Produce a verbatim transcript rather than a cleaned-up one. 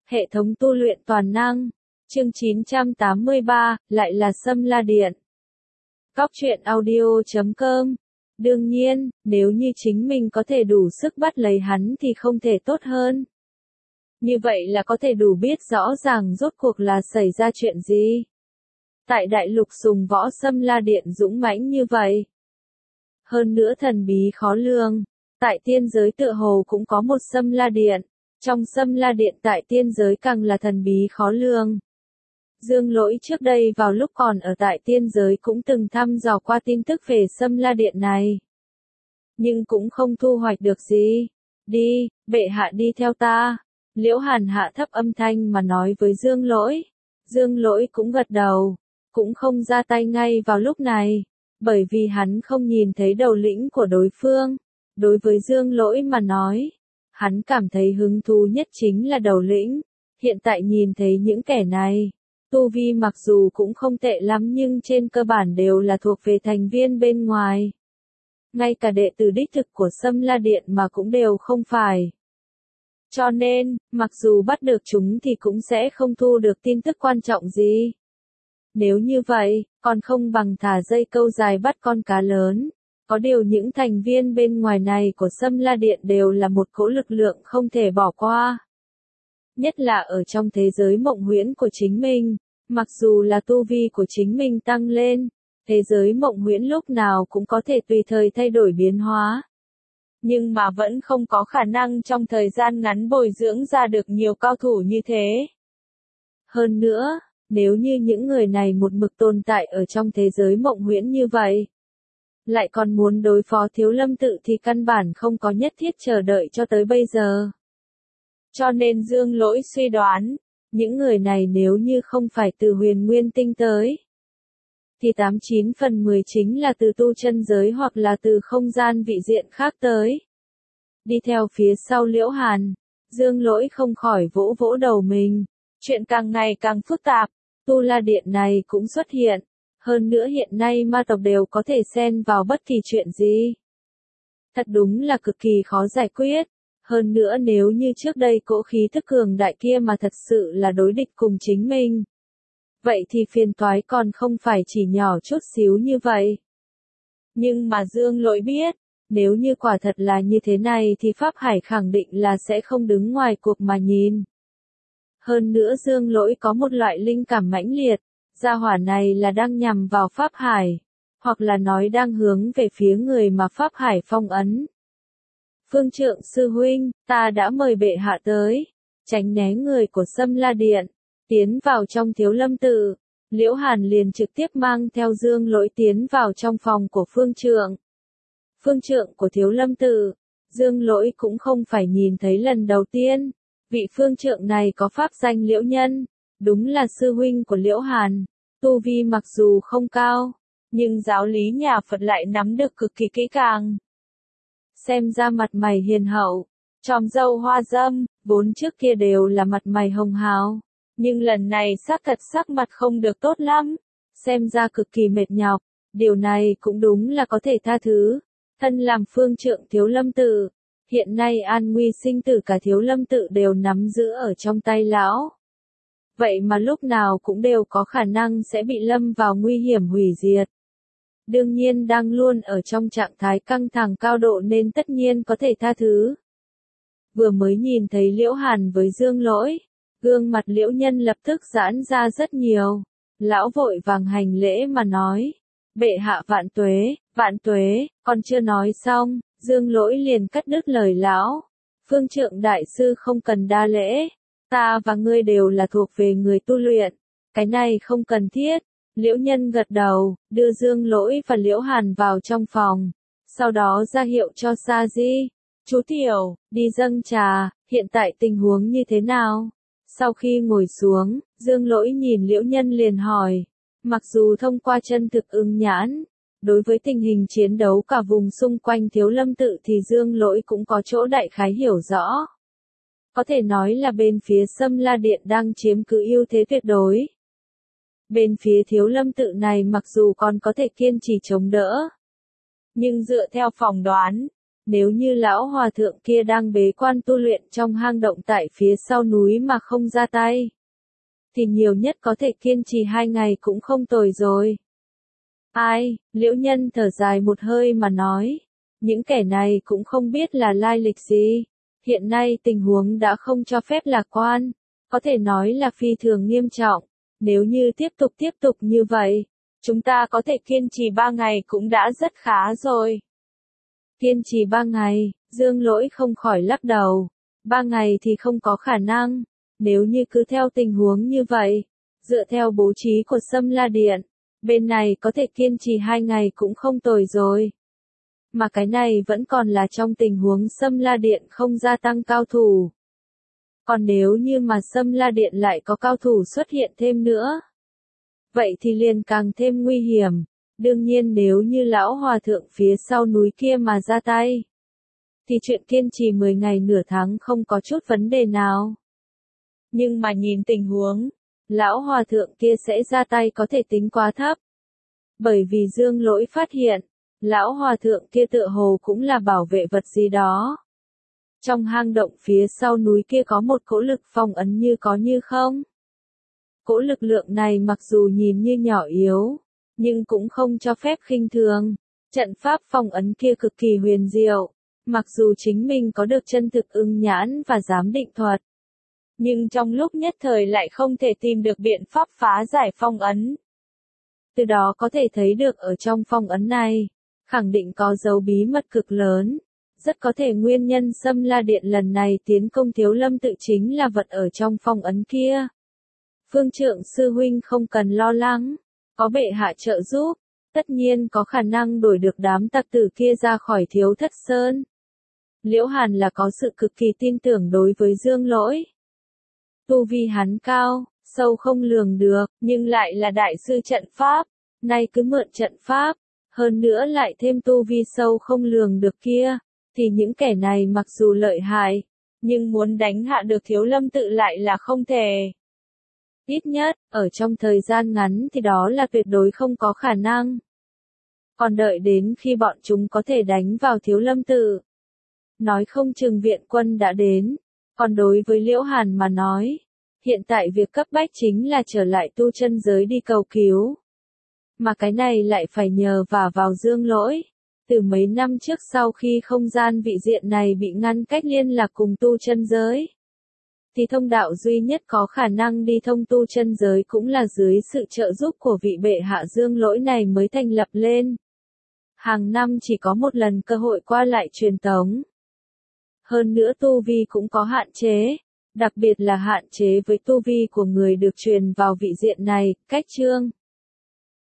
Hệ thống tu luyện toàn năng. Chương chín trăm tám mươi ba, lại là Sâm La Điện. Góc truyện audio chấm com. Đương nhiên, nếu như chính mình có thể đủ sức bắt lấy hắn thì không thể tốt hơn. Như vậy là có thể đủ biết rõ ràng rốt cuộc là xảy ra chuyện gì. Tại đại lục sùng võ Sâm La Điện dũng mãnh như vậy. Hơn nữa thần bí khó lường. Tại tiên giới tựa hồ cũng có một Sâm La Điện. Trong Sâm La Điện tại tiên giới càng là thần bí khó lường. Dương Lỗi trước đây vào lúc còn ở tại tiên giới cũng từng thăm dò qua tin tức về Sâm La Điện này. Nhưng cũng không thu hoạch được gì. Đi, bệ hạ đi theo ta. Liễu Hàn hạ thấp âm thanh mà nói với Dương Lỗi. Dương Lỗi cũng gật đầu. Cũng không ra tay ngay vào lúc này. Bởi vì hắn không nhìn thấy đầu lĩnh của đối phương. Đối với Dương Lỗi mà nói. Hắn cảm thấy hứng thú nhất chính là đầu lĩnh. Hiện tại nhìn thấy những kẻ này. Tu vi mặc dù cũng không tệ lắm nhưng trên cơ bản đều là thuộc về thành viên bên ngoài. Ngay cả đệ tử đích thực của Sâm La Điện mà cũng đều không phải. Cho nên, mặc dù bắt được chúng thì cũng sẽ không thu được tin tức quan trọng gì. Nếu như vậy, còn không bằng thả dây câu dài bắt con cá lớn. Có điều những thành viên bên ngoài này của Sâm La Điện đều là một cỗ lực lượng không thể bỏ qua. Nhất là ở trong thế giới mộng huyễn của chính mình, mặc dù là tu vi của chính mình tăng lên, thế giới mộng huyễn lúc nào cũng có thể tùy thời thay đổi biến hóa. Nhưng mà vẫn không có khả năng trong thời gian ngắn bồi dưỡng ra được nhiều cao thủ như thế. Hơn nữa, nếu như những người này một mực tồn tại ở trong thế giới mộng huyễn như vậy, lại còn muốn đối phó Thiếu Lâm Tự thì căn bản không có nhất thiết chờ đợi cho tới bây giờ. Cho nên Dương Lỗi suy đoán, những người này nếu như không phải từ Huyền Nguyên Tinh tới, thì tám chín phần mười chính là từ tu chân giới hoặc là từ không gian vị diện khác tới. Đi theo phía sau Liễu Hàn, Dương Lỗi không khỏi vỗ vỗ đầu mình. Chuyện càng ngày càng phức tạp, Tu La Điện này cũng xuất hiện. Hơn nữa hiện nay ma tộc đều có thể xen vào bất kỳ chuyện gì. Thật đúng là cực kỳ khó giải quyết. Hơn nữa nếu như trước đây cỗ khí thức cường đại kia mà thật sự là đối địch cùng chính mình. Vậy thì phiền toái còn không phải chỉ nhỏ chút xíu như vậy. Nhưng mà Dương Lỗi biết, nếu như quả thật là như thế này thì Pháp Hải khẳng định là sẽ không đứng ngoài cuộc mà nhìn. Hơn nữa Dương Lỗi có một loại linh cảm mãnh liệt. Gia hỏa này là đang nhằm vào Pháp Hải, hoặc là nói đang hướng về phía người mà Pháp Hải phong ấn. Phương Trượng sư huynh, ta đã mời bệ hạ tới, tránh né người của Sâm La Điện, tiến vào trong Thiếu Lâm Tự. Liễu Hàn liền trực tiếp mang theo Dương Lỗi tiến vào trong phòng của Phương Trượng. Phương Trượng của Thiếu Lâm Tự, Dương Lỗi cũng không phải nhìn thấy lần đầu tiên. Vị Phương Trượng này có pháp danh Liễu Nhân. Đúng là sư huynh của Liễu Hàn, tu vi mặc dù không cao, nhưng giáo lý nhà Phật lại nắm được cực kỳ kỹ càng. Xem ra mặt mày hiền hậu, tròm râu hoa râm, vốn trước kia đều là mặt mày hồng hào, nhưng lần này xác thật sắc mặt không được tốt lắm, xem ra cực kỳ mệt nhọc, điều này cũng đúng là có thể tha thứ. Thân làm phương trượng Thiếu Lâm Tự, hiện nay an nguy sinh tử cả Thiếu Lâm Tự đều nắm giữ ở trong tay lão. Vậy mà lúc nào cũng đều có khả năng sẽ bị lâm vào nguy hiểm hủy diệt. Đương nhiên đang luôn ở trong trạng thái căng thẳng cao độ nên tất nhiên có thể tha thứ. Vừa mới nhìn thấy Liễu Hàn với Dương Lỗi, gương mặt Liễu Nhân lập tức giãn ra rất nhiều. Lão vội vàng hành lễ mà nói, bệ hạ vạn tuế, vạn tuế, còn chưa nói xong, Dương Lỗi liền cắt đứt lời lão. Phương Trượng đại sư không cần đa lễ. Ta và ngươi đều là thuộc về người tu luyện, cái này không cần thiết. Liễu Nhân gật đầu, đưa Dương Lỗi và Liễu Hàn vào trong phòng, sau đó ra hiệu cho Sa Di, chú Tiểu, đi dâng trà, hiện tại tình huống như thế nào? Sau khi ngồi xuống, Dương Lỗi nhìn Liễu Nhân liền hỏi, mặc dù thông qua chân thực ưng nhãn, đối với tình hình chiến đấu cả vùng xung quanh Thiếu Lâm Tự thì Dương Lỗi cũng có chỗ đại khái hiểu rõ. Có thể nói là bên phía Sâm La Điện đang chiếm cứ ưu thế tuyệt đối. Bên phía Thiếu Lâm Tự này mặc dù còn có thể kiên trì chống đỡ, nhưng dựa theo phỏng đoán, nếu như lão hòa thượng kia đang bế quan tu luyện trong hang động tại phía sau núi mà không ra tay, thì nhiều nhất có thể kiên trì hai ngày cũng không tồi rồi. Ai, Liễu Nhân thở dài một hơi mà nói, những kẻ này cũng không biết là lai lịch gì. Hiện nay tình huống đã không cho phép lạc quan, có thể nói là phi thường nghiêm trọng. Nếu như tiếp tục tiếp tục như vậy, chúng ta có thể kiên trì ba ngày cũng đã rất khá rồi. Kiên trì ba ngày, Dương Lỗi không khỏi lắc đầu. Ba ngày thì không có khả năng, nếu như cứ theo tình huống như vậy, dựa theo bố trí của Sâm La Điện, bên này có thể kiên trì hai ngày cũng không tồi rồi. Mà cái này vẫn còn là trong tình huống Sâm La Điện không gia tăng cao thủ. Còn nếu như mà Sâm La Điện lại có cao thủ xuất hiện thêm nữa, vậy thì liền càng thêm nguy hiểm. Đương nhiên nếu như lão hòa thượng phía sau núi kia mà ra tay, thì chuyện kiên trì mười ngày nửa tháng không có chút vấn đề nào. Nhưng mà nhìn tình huống, lão hòa thượng kia sẽ ra tay có thể tính quá thấp. Bởi vì Dương Lỗi phát hiện, lão hòa thượng kia tựa hồ cũng là bảo vệ vật gì đó. Trong hang động phía sau núi kia có một cỗ lực phong ấn như có như không. Cỗ lực lượng này mặc dù nhìn như nhỏ yếu, nhưng cũng không cho phép khinh thường. Trận pháp phong ấn kia cực kỳ huyền diệu, mặc dù chính mình có được chân thực ưng nhãn và giám định thuật, nhưng trong lúc nhất thời lại không thể tìm được biện pháp phá giải phong ấn. Từ đó có thể thấy được ở trong phong ấn này, khẳng định có dấu bí mật cực lớn. Rất có thể nguyên nhân Sâm La Điện lần này tiến công Thiếu Lâm tự chính là vật ở trong phong ấn kia. Phương Trượng sư huynh không cần lo lắng, có bệ hạ trợ giúp, tất nhiên có khả năng đuổi được đám tặc tử kia ra khỏi Thiếu Thất Sơn. Liễu Hàn là có sự cực kỳ tin tưởng đối với Dương Lỗi. Tu vi hắn cao, sâu không lường được, nhưng lại là đại sư trận pháp, nay cứ mượn trận pháp, hơn nữa lại thêm tu vi sâu không lường được kia, thì những kẻ này mặc dù lợi hại, nhưng muốn đánh hạ được Thiếu Lâm tự lại là không thể. Ít nhất, ở trong thời gian ngắn thì đó là tuyệt đối không có khả năng. Còn đợi đến khi bọn chúng có thể đánh vào Thiếu Lâm tự, nói không chừng viện quân đã đến. Còn đối với Liễu Hàn mà nói, hiện tại việc cấp bách chính là trở lại tu chân giới đi cầu cứu. Mà cái này lại phải nhờ vả vào Dương Lỗi. Từ mấy năm trước sau khi không gian vị diện này bị ngăn cách liên lạc cùng tu chân giới, thì thông đạo duy nhất có khả năng đi thông tu chân giới cũng là dưới sự trợ giúp của vị bệ hạ Dương Lỗi này mới thành lập lên. Hàng năm chỉ có một lần cơ hội qua lại truyền tống. Hơn nữa tu vi cũng có hạn chế, đặc biệt là hạn chế với tu vi của người được truyền vào vị diện này. Cách chương